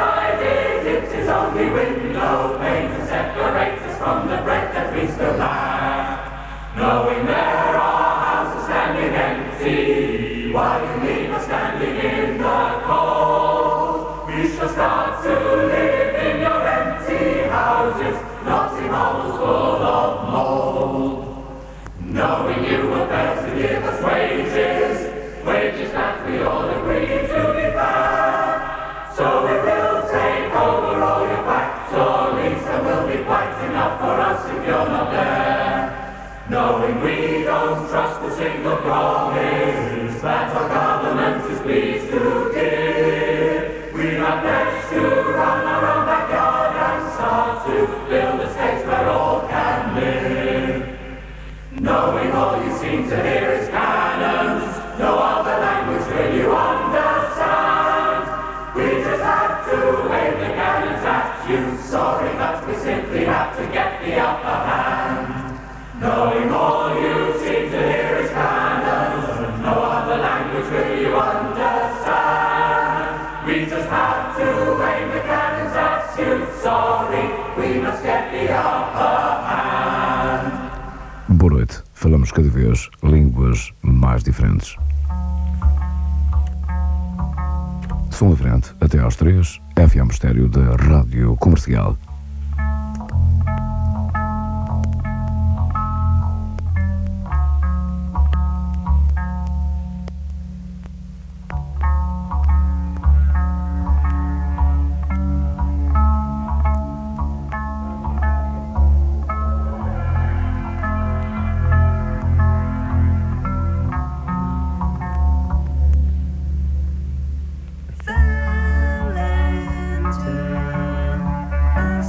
decided it is only window panes that separate us from the bread that we still lack. Knowing there are houses standing empty, while you leave us standing in the cold, we shall start to live in your empty houses, not in holes full of mold. Knowing you will fail to give us wages that we all agree to be fair. So we will take over all your factories, and will be quite enough for us if you're not there. Knowing we don't trust a single promise that our government is pleased to give, we have pledged to run our own backyard and start to build a state where all can live. Knowing all you seem to hear is cannons, no other language will you understand. We just have to aim the cannons at you. Sorry, but we simply have to get the upper hand. Knowing all you seem to hear is cannons, no other language will you understand. We just have to aim the cannons at you. Sorry, we must get the upper hand. Boa noite. Falamos cada vez línguas mais diferentes. Som Livre até às 3, FM Estéreo da Rádio Comercial. Fell into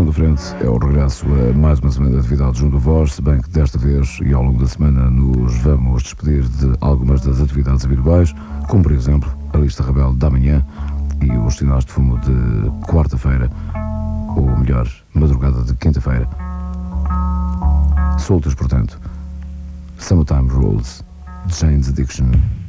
Segunda frente é o regresso a mais uma semana de atividades junto a vós, se bem que desta vez e ao longo da semana nos vamos despedir de algumas das atividades habituais, como por exemplo a lista rebelde da manhã e os sinais de fumo de quarta-feira, ou melhor, madrugada de quinta-feira. Soltos, portanto, Summertime Rules, Jane's Addiction.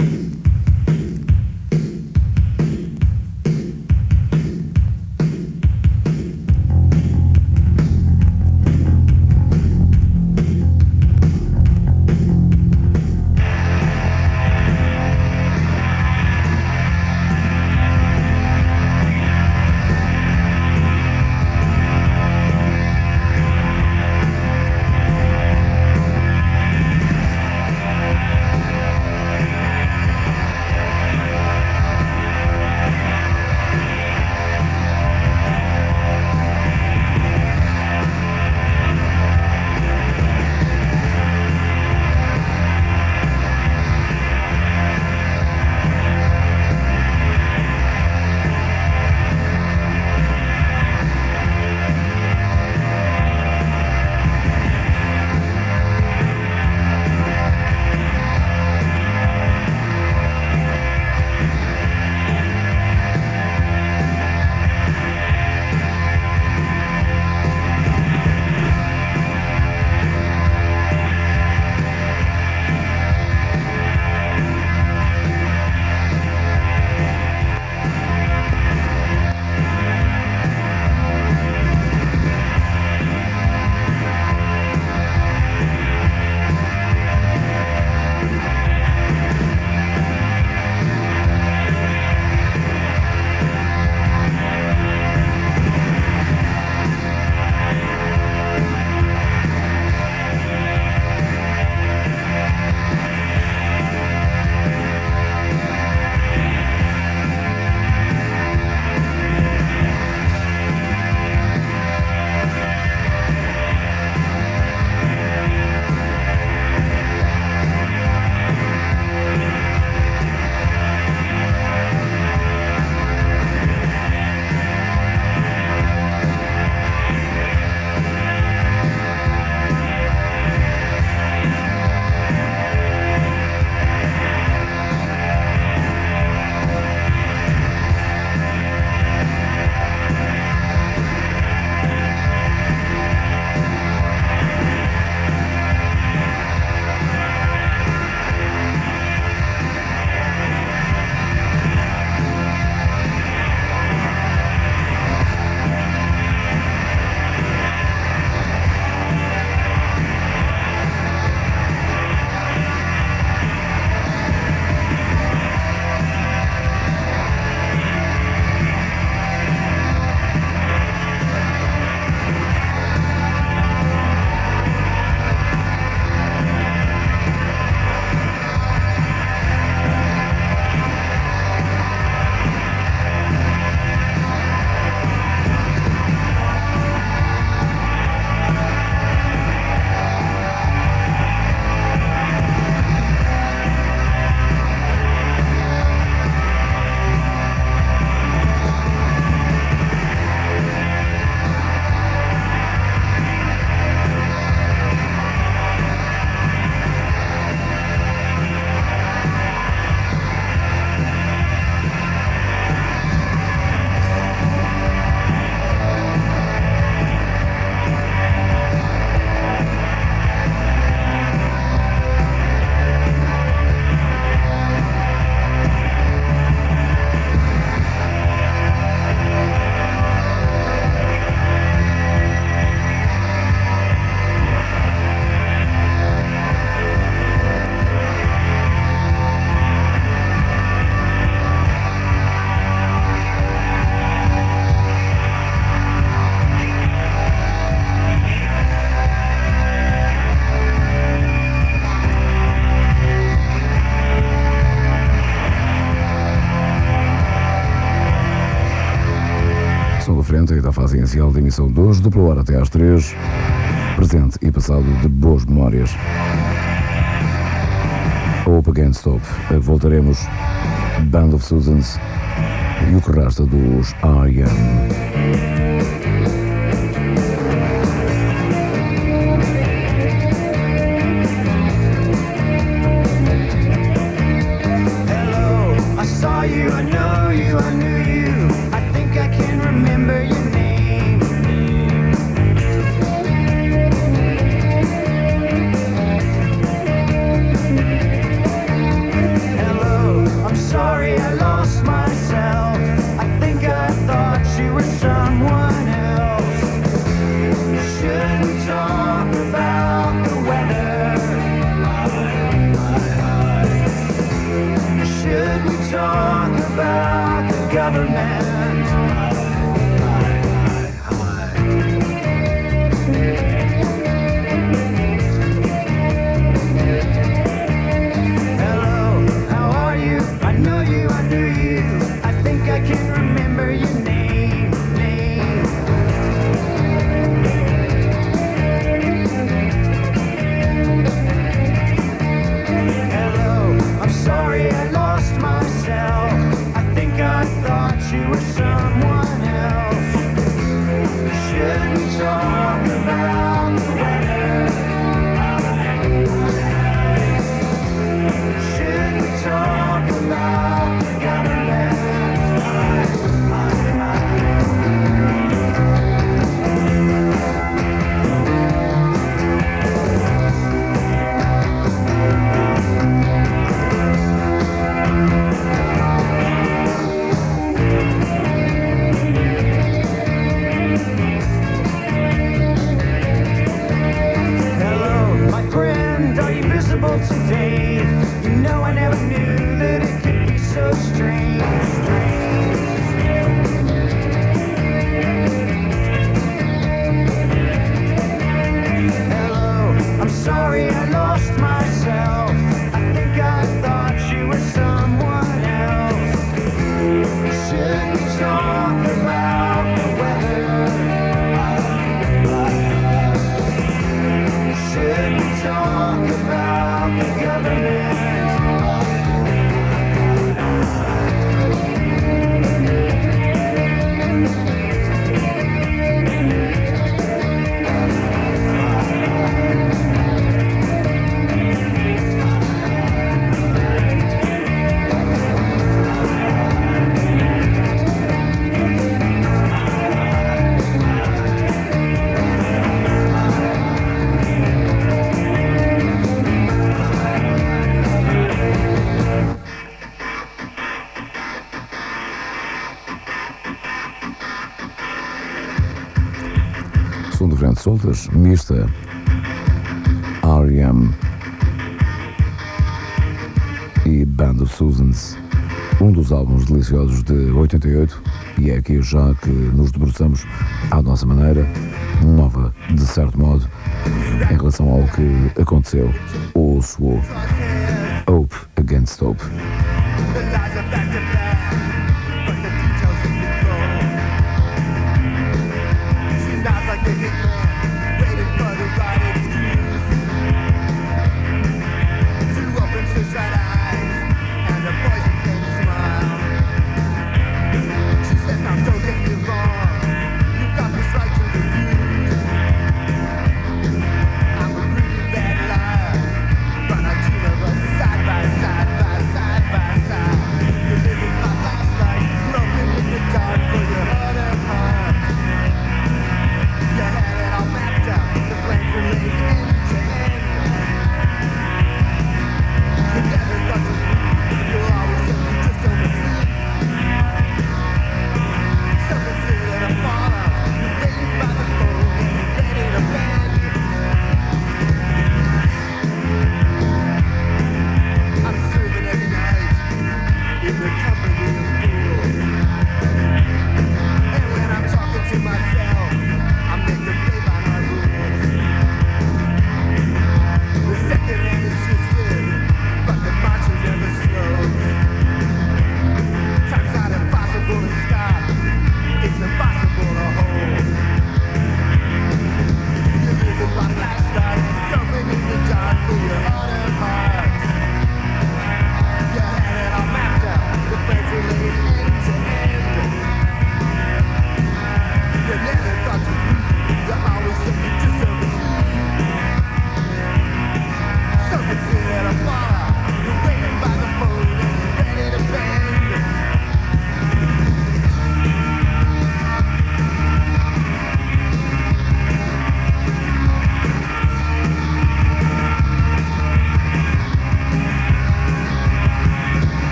frente e da fase inicial da emissão de hoje, dupla hora até às 3, presente e passado de boas memórias. Hope Against Hope. Voltaremos Band of Susans e o que resta dos R.E.M. you were someone else. Should we talk about the weather? Should we talk about the government? I can remember your name. Hello, I'm sorry I lost myself. I think I thought you were someone else. Should we talk about the weather? Should we talk about the government? Today, you know I never knew that it could be so strange. Hello, I'm sorry I lost myself. I think I thought you were someone else. Should we talk about the weather? Should we talk about the government? Som de Frente Soltas, Mista, R.E.M. e Band of Susans, um dos álbuns deliciosos de 88, e é aqui já que nos debruçamos à nossa maneira, nova de certo modo, em relação ao que aconteceu ou soou. Hope Against Hope. Side by side by side by side.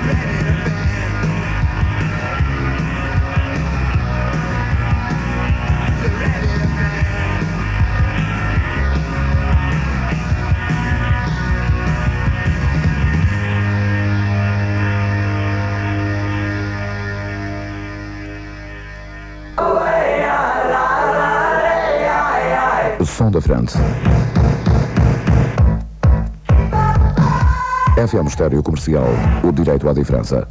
Som da frente. FM Estéreo Comercial, o direito à diferença.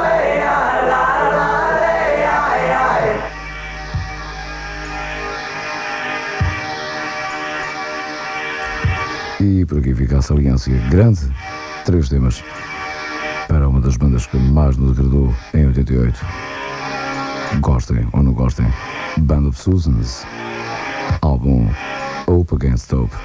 E por aqui fica a saliência grande. 3 temas para uma das bandas que mais nos agradou em 88. Gostem ou não gostem, Band of Susans, álbum Hope Against Hope.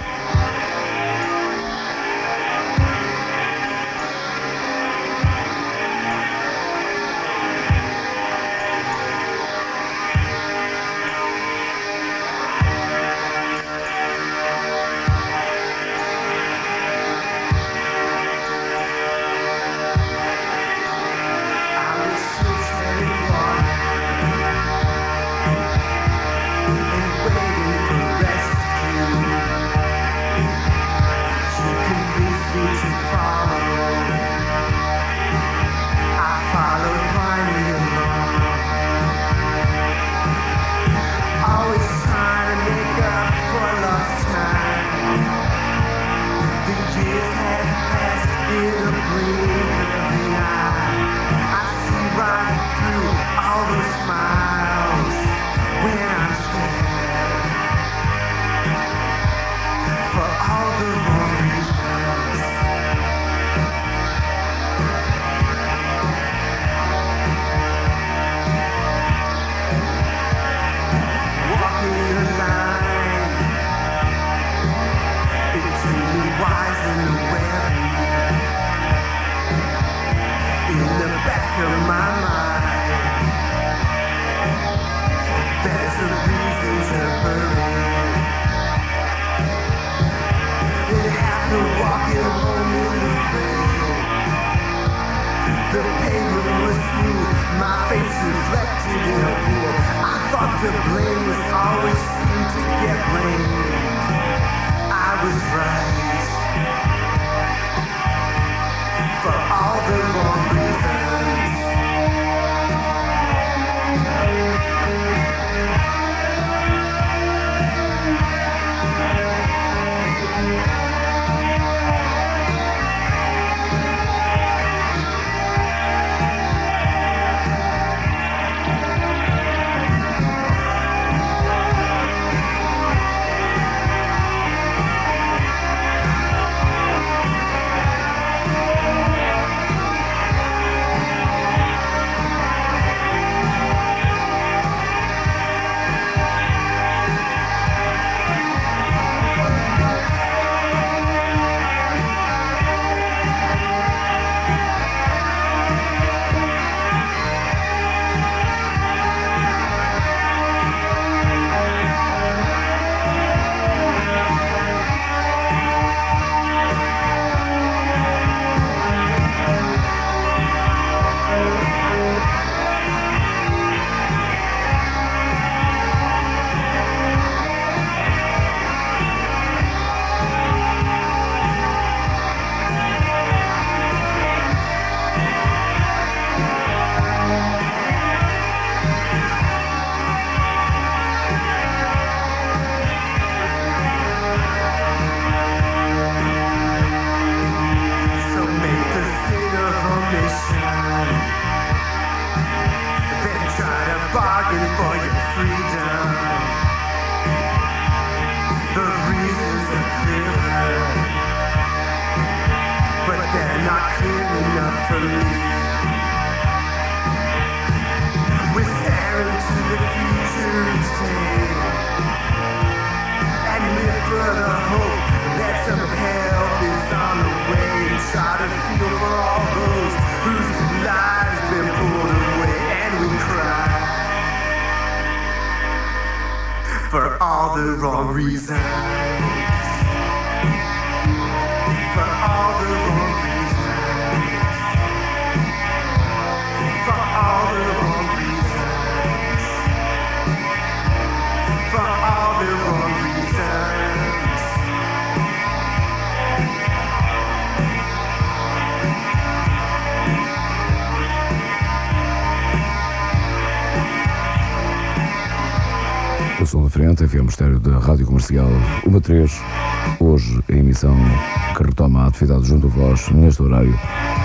diferente, FM Mistério da Rádio Comercial, uma 3. Hoje a emissão que retoma a atividade junto a vós neste horário.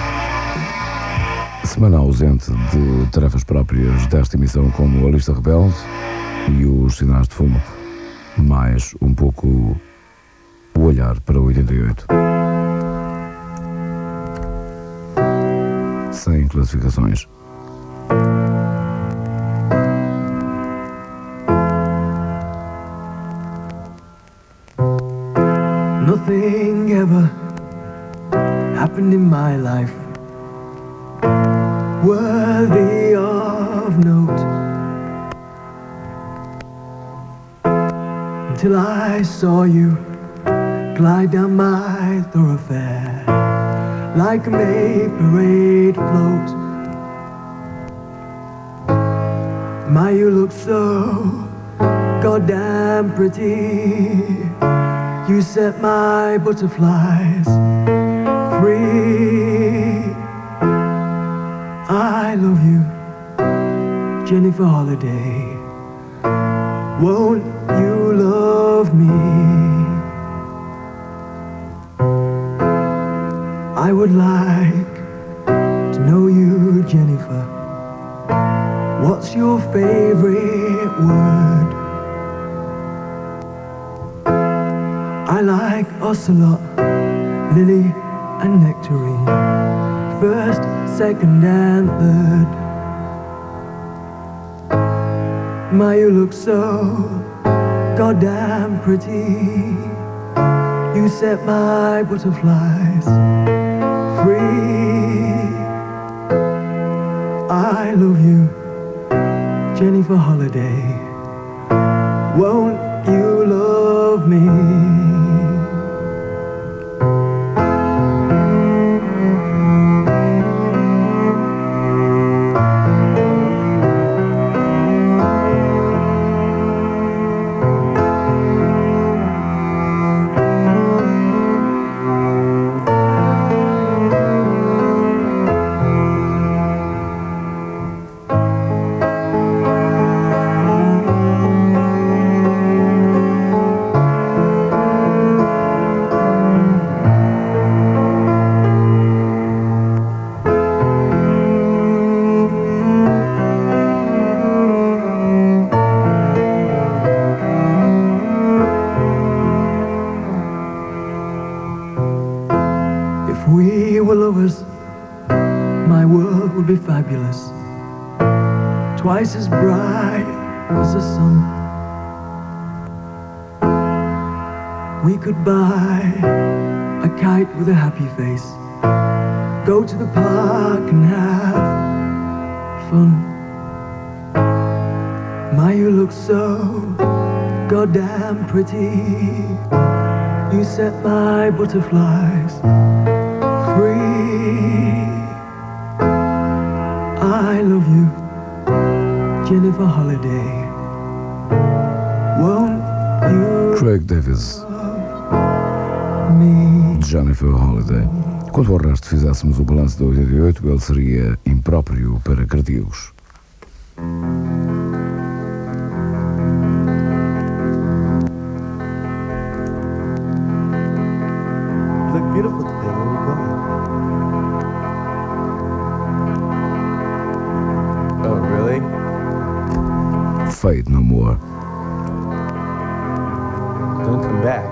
Semana ausente de tarefas próprias desta emissão, como a Lista Rebelde e os Sinais de Fumo, mais um pouco o olhar para o 88. Sem classificações. Nothing ever happened in my life worthy of note until I saw you glide down my thoroughfare like a May parade float. My, you look so goddamn pretty. You set my butterflies free. I love you, Jennifer Holiday. Won't you love me? I would like to know you, Jennifer. What's your favorite word? I like ocelot, lily and nectarine, first, second and third. My, you look so goddamn pretty. You set my butterflies free. I love you, Jennifer Holiday. Won't you love me? Fabulous, twice as bright as the sun. We could buy a kite with a happy face, go to the park and have fun. My, you look so goddamn pretty. You set my butterflies free. I love you, Jennifer Holiday. Won't you Craig Davis, me? Jennifer Holiday. Quanto ao resto, fizéssemos o balanço de 88, ele seria impróprio para cardíacos. You look beautiful today. Where are you going? Oh, really? Fade no more. Don't come back.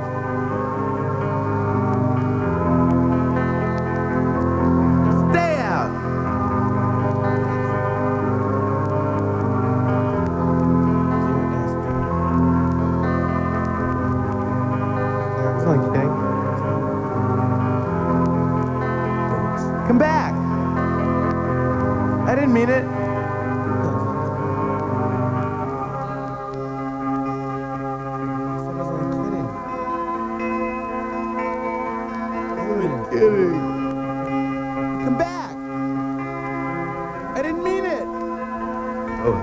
Stay out! It's okay. Come back! I didn't mean it. Come back! I didn't mean it! Oh.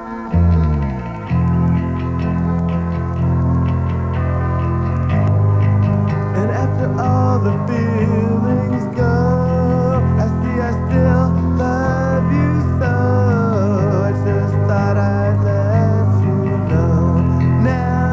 And after all the feelings go, I see I still love you so. I just thought I'd let you know. Now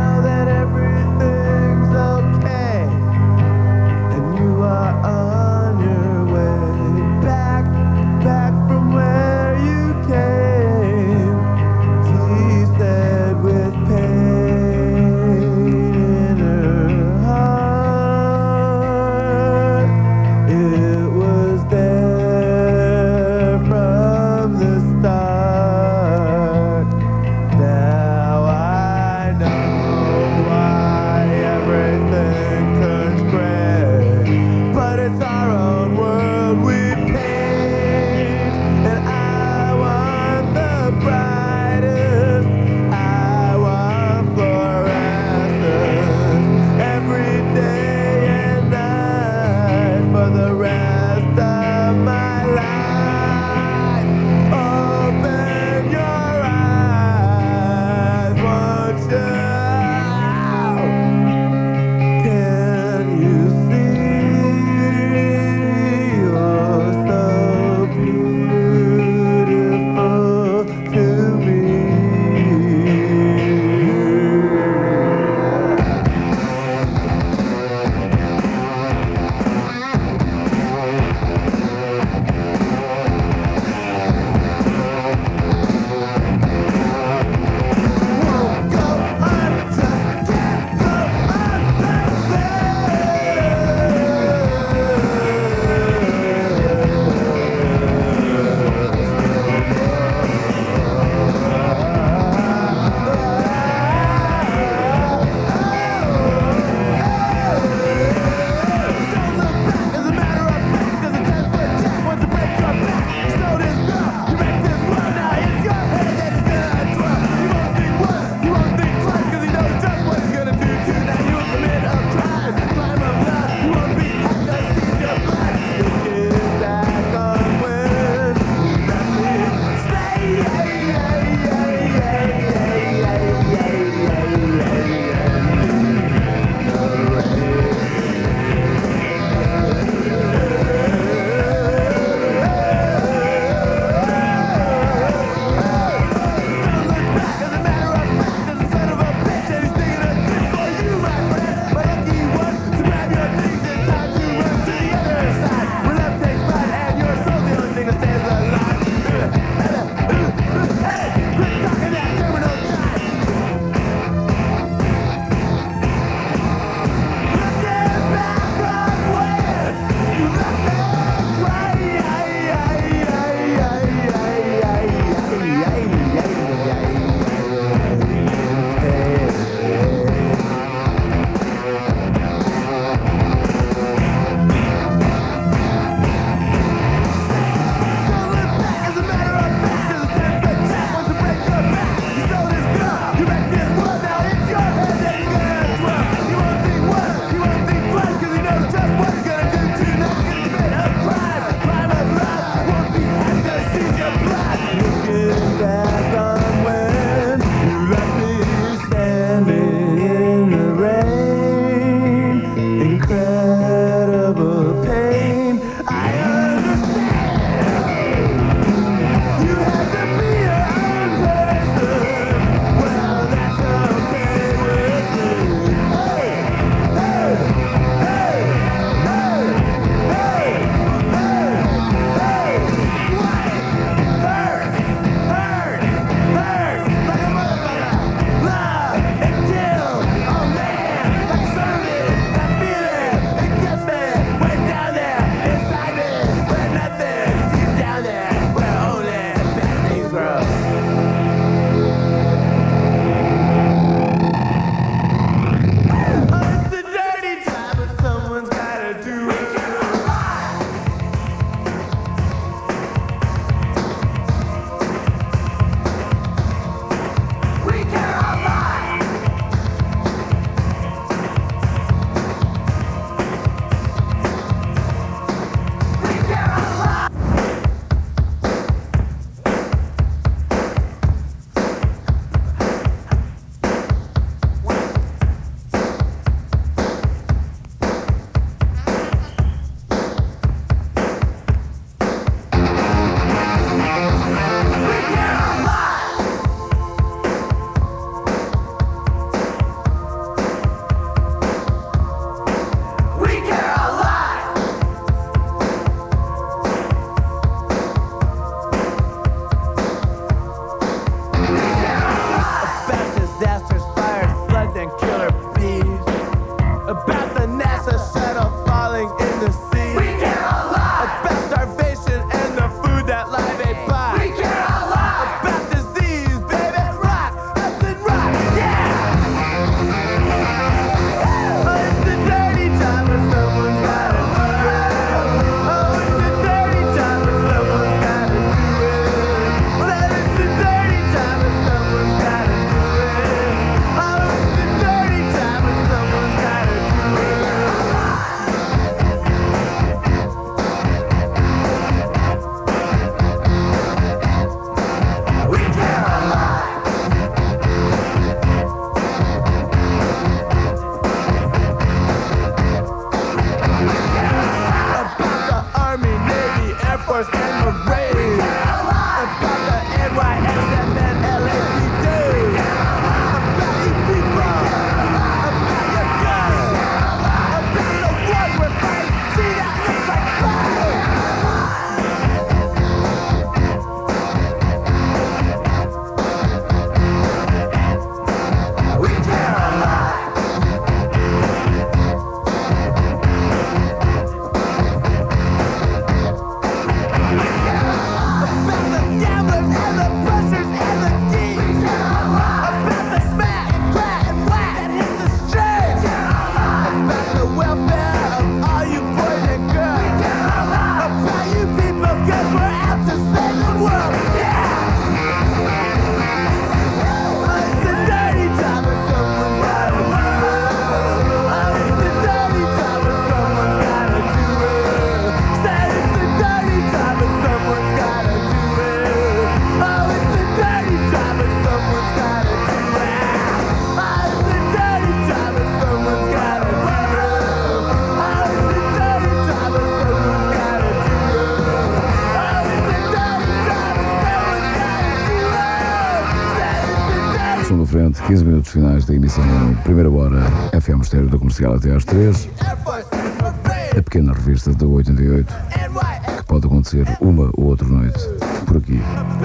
frente, 15 minutos finais da emissão primeira hora FM Estéreo da Comercial até às 3. A pequena revista da 88, que pode acontecer uma ou outra noite por aqui.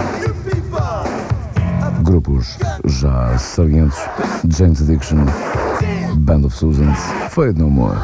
Grupos já salientes: Jane's Addiction, Band of Susans, Fade No More.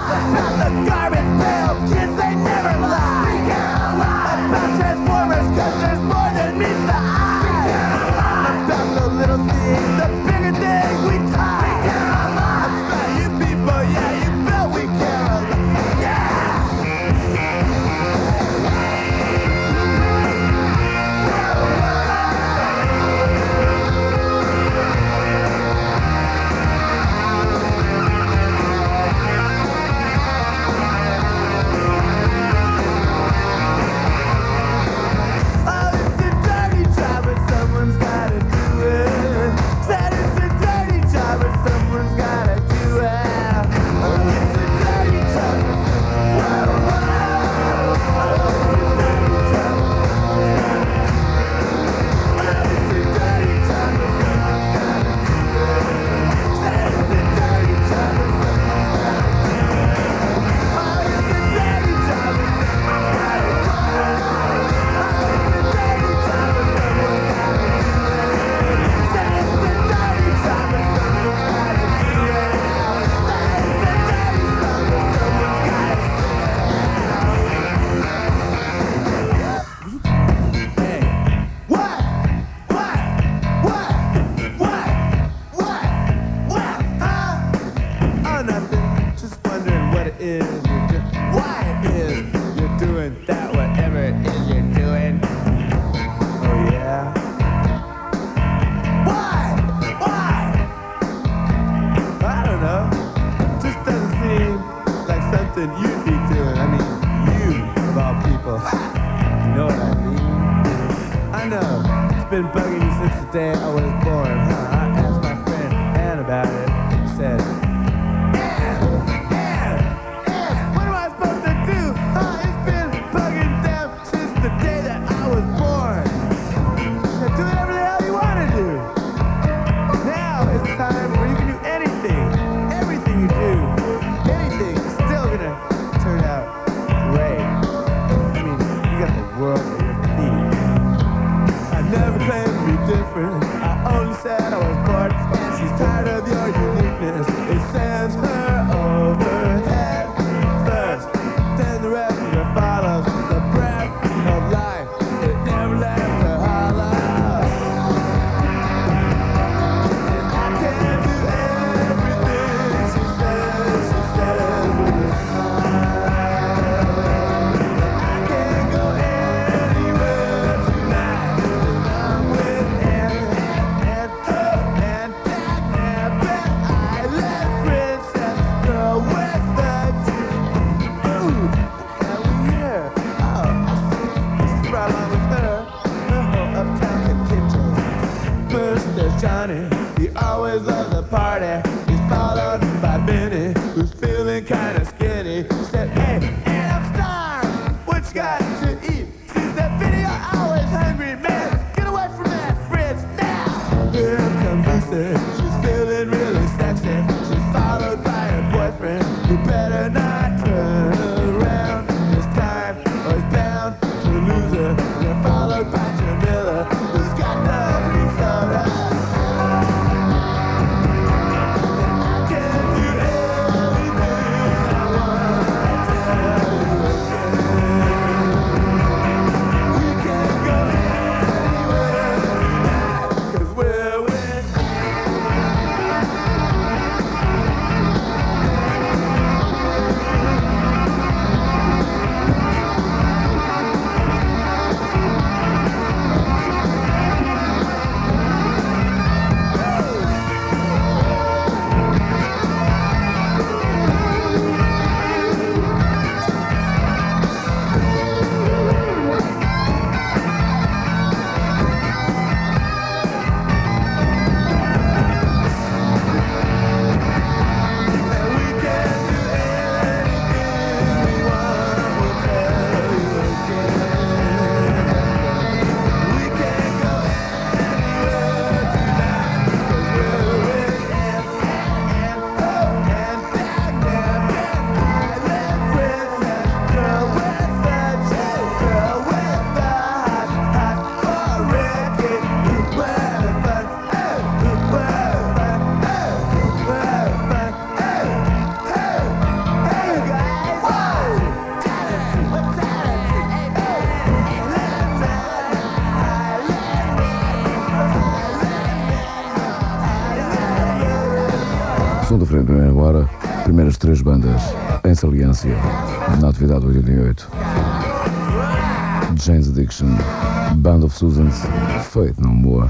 Segunda-feira, primeira hora, primeiras 3 bandas em saliência na atividade 88. Jane's Addiction, Band of Susans, Faith No More.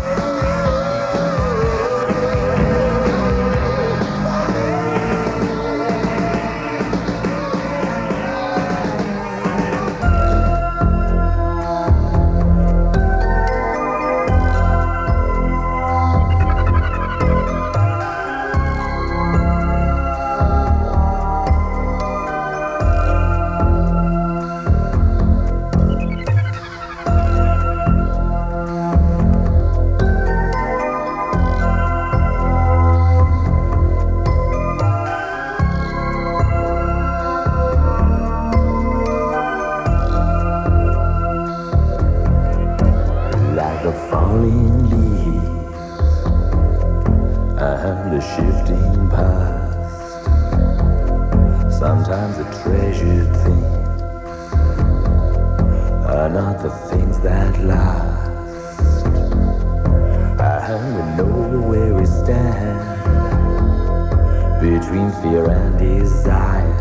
Sometimes a treasured thing are not the things that last. And we know where we stand between fear and desire.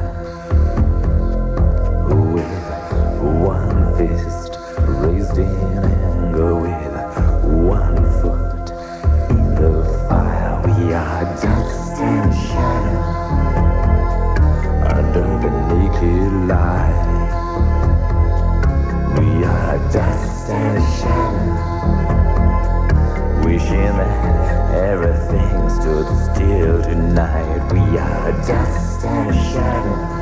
With one fist raised in anger, with one foot in the fire, we are dust and shadow under the naked light. We are dust and shadow, wishing that everything stood still tonight. We are dust and shadow,